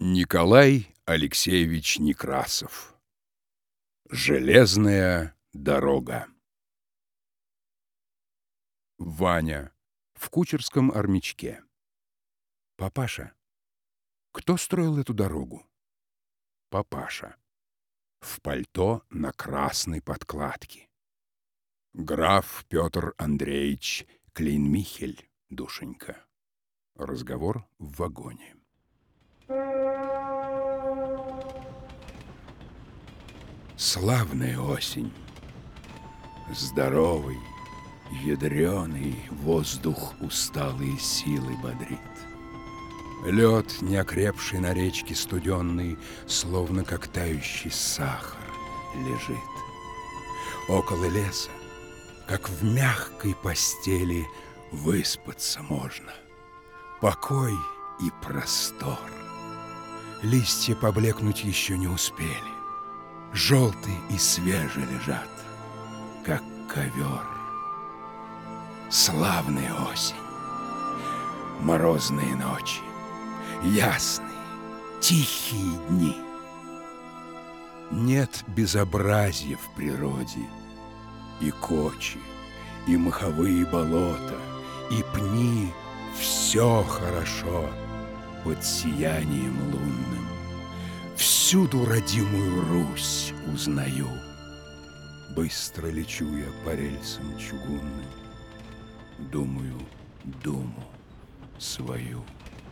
Николай Алексеевич Некрасов. Железная дорога. Ваня в кучерском армячке. Папаша, кто строил эту дорогу? Папаша. В пальто на красной подкладке. Граф Петр Андреевич Клейн-Михель, душенька. Разговор в вагоне. Славная осень. Здоровый, ядреный воздух усталые силы бодрит. Лед, неокрепший на речке студенный, словно как тающий сахар, лежит. Около леса, как в мягкой постели, выспаться можно. Покой и простор. Листья поблекнуть еще не успели. Желтые и свежие лежат, как ковер. Славная осень, морозные ночи, ясные, тихие дни. Нет безобразия в природе, и кочи, и моховые болота, и пни — все хорошо под сиянием лунным. Всюду родимую Русь узнаю. Быстро лечу я по рельсам чугунным, думаю думу свою.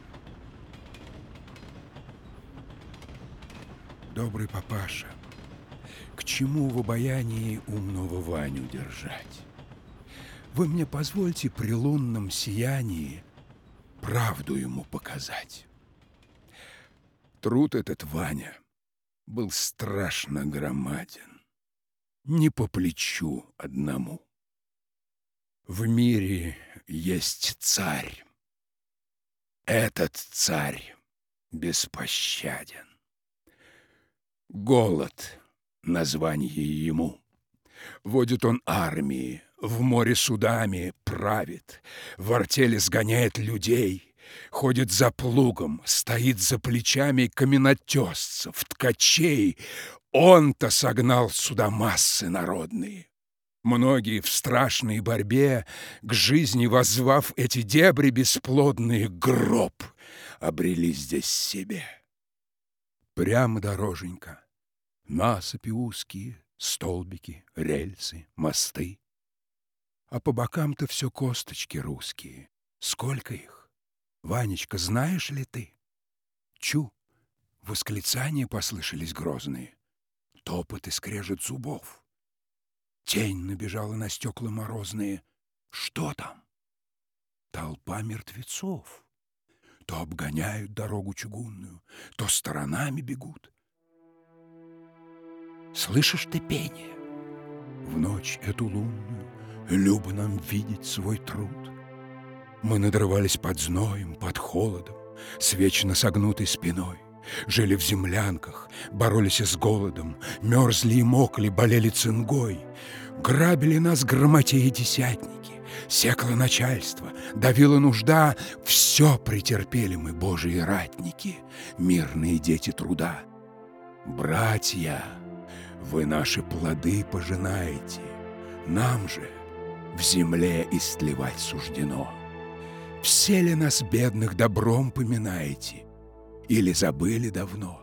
Добрый папаша, к чему в обаянии умного Ваню держать? Вы мне позвольте при лунном сиянии правду ему показать. Труд этот, Ваня, был страшно громаден, не по плечу одному. В мире есть царь. Этот царь беспощаден. Голод — название ему. Водит он армии, в море судами правит, в артели сгоняет людей, ходит за плугом, стоит за плечами каменотесцев, ткачей. Он-то согнал сюда массы народные. Многие в страшной борьбе, к жизни воззвав эти дебри бесплодные, гроб обрели здесь себе. Прямо дороженька, насыпи узкие, столбики, рельсы, мосты. А по бокам-то все косточки русские. Сколько их? Ванечка, знаешь ли ты? Чу! Восклицания послышались грозные. Топот и скрежет зубов. Тень набежала на стекла морозные. Что там? Толпа мертвецов. То обгоняют дорогу чугунную, то сторонами бегут. Слышишь ты пение? В ночь эту лунную любо нам видеть свой труд. Мы надрывались под зноем, под холодом, с вечно согнутой спиной. Жили в землянках, боролись с голодом, мерзли и мокли, болели цингой. Грабили нас грамотеи десятники, секло начальство, давила нужда. Все претерпели мы, божьи ратники, мирные дети труда. Братья, вы наши плоды пожинаете, нам же в земле истлевать суждено. Все ли нас, бедных, добром поминаете, или забыли давно?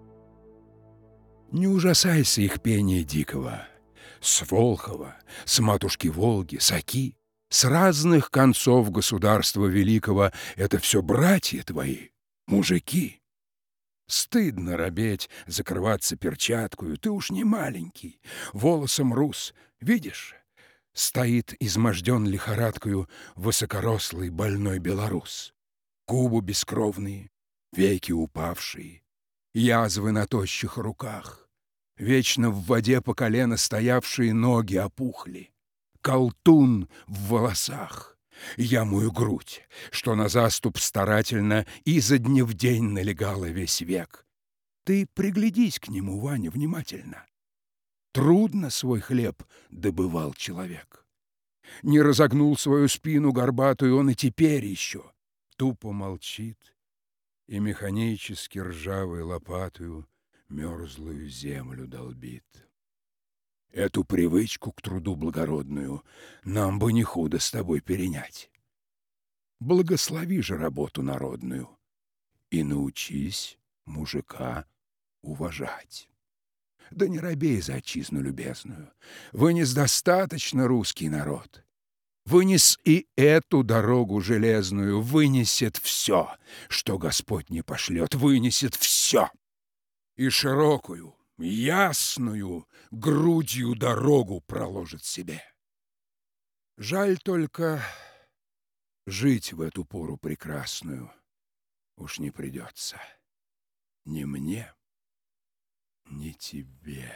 Не ужасайся их пения дикого. С Волхова, с матушки Волги, с Оки, с разных концов государства великого — это все братья твои, мужики. Стыдно робеть, закрываться перчаткою, ты уж не маленький, волосом рус, видишь? Стоит изможден лихорадкою высокорослый больной белорус. Губы бескровные, веки упавшие, язвы на тощих руках, вечно в воде по колено стоявшие ноги опухли, колтун в волосах, ямую грудь, что на заступ старательно изо дня в день налегала весь век. Ты приглядись к нему, Ваня, внимательно. Трудно свой хлеб добывал человек. Не разогнул свою спину горбатую он и теперь еще. Тупо молчит и механически ржавой лопатою мерзлую землю долбит. Эту привычку к труду благородную нам бы не худо с тобой перенять. Благослови же работу народную и научись мужика уважать. Да не робей за отчизну любезную. Вынес достаточно русский народ. Вынес и эту дорогу железную, вынесет все, что Господь не пошлет, вынесет все. И широкую, ясную грудью дорогу проложит себе. Жаль только, жить в эту пору прекрасную уж не придется ни мне, ни тебе.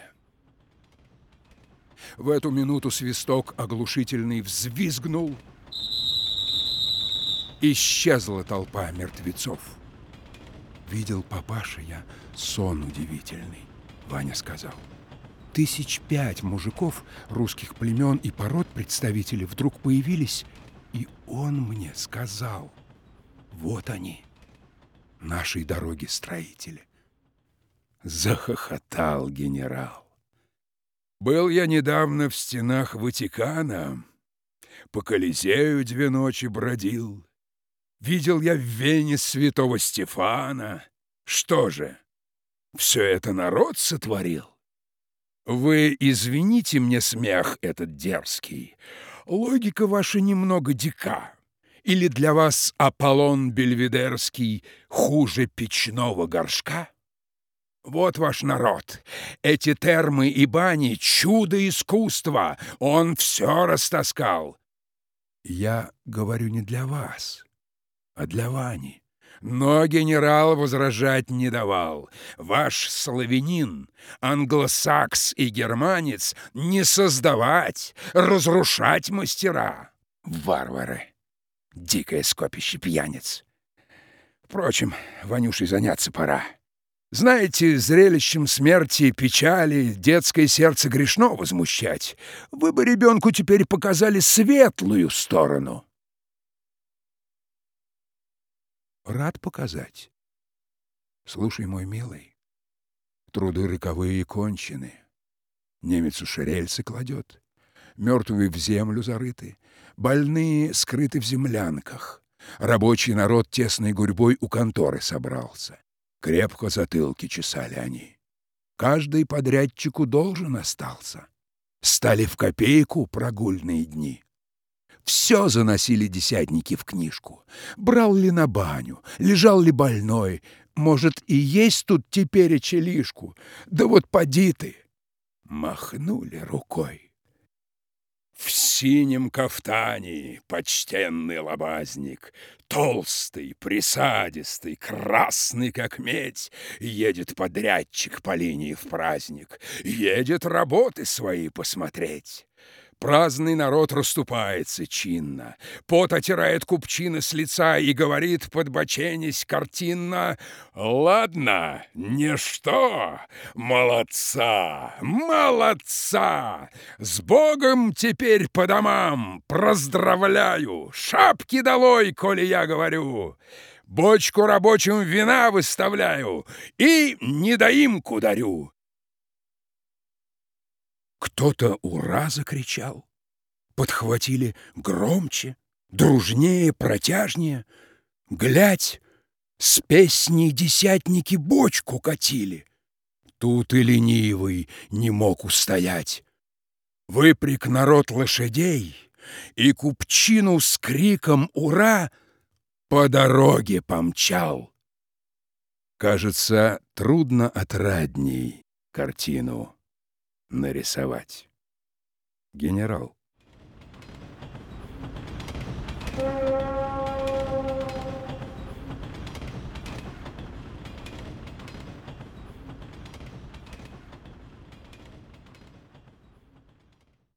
В эту минуту свисток оглушительный взвизгнул. Исчезла толпа мертвецов. Видел, папаша, я сон удивительный, Ваня сказал. 5 мужиков русских племен и пород представителей вдруг появились, и он мне сказал: вот они, нашей дороги строители. Захохотал генерал. Был я недавно в стенах Ватикана, по Колизею 2 ночи бродил. Видел я в Вене святого Стефана. Что же, все это народ сотворил? Вы извините мне смех этот дерзкий. Логика ваша немного дика. Или для вас Аполлон Бельведерский хуже печного горшка? Вот ваш народ. Эти термы и бани — чудо искусства. Он все растаскал. Я говорю не для вас, а для Вани. Но генерал возражать не давал. Ваш славянин, англосакс и германец не создавать, разрушать мастера. Варвары, дикое скопище пьяниц. Впрочем, Ванюшей заняться пора. Знаете, зрелищем смерти, печали детское сердце грешно возмущать. Вы бы ребенку теперь показали светлую сторону. Рад показать. Слушай, мой милый, труды роковые кончены. Немец уж рельсы кладет, мертвые в землю зарыты, больные скрыты в землянках. Рабочий народ тесной гурьбой у конторы собрался. Крепко затылки чесали они. Каждый подрядчику должен остался. Стали в копейку прогульные дни. Все заносили десятники в книжку. Брал ли на баню, лежал ли больной. Может, и есть тут тепереча лишку. Да вот поди ты. Махнули рукой. В синем кафтане почтенный лобазник, толстый, присадистый, красный, как медь, едет подрядчик по линии в праздник, едет работы свои посмотреть. Праздный народ расступается чинно, пот отирает купчины с лица и говорит, подбоченясь картинно: «Ладно, ничто, молодца, молодца! С Богом теперь по домам, проздравляю! Шапки долой, коли я говорю! Бочку рабочим вина выставляю и недоимку дарю!» Кто-то «Ура!» закричал. Подхватили громче, дружнее, протяжнее. Глядь, с песней десятники бочку катили. Тут и ленивый не мог устоять. Выпряг народ лошадей, и купчину с криком «Ура!» по дороге помчал. Кажется, трудно отрадней картину нарисовать. Генерал.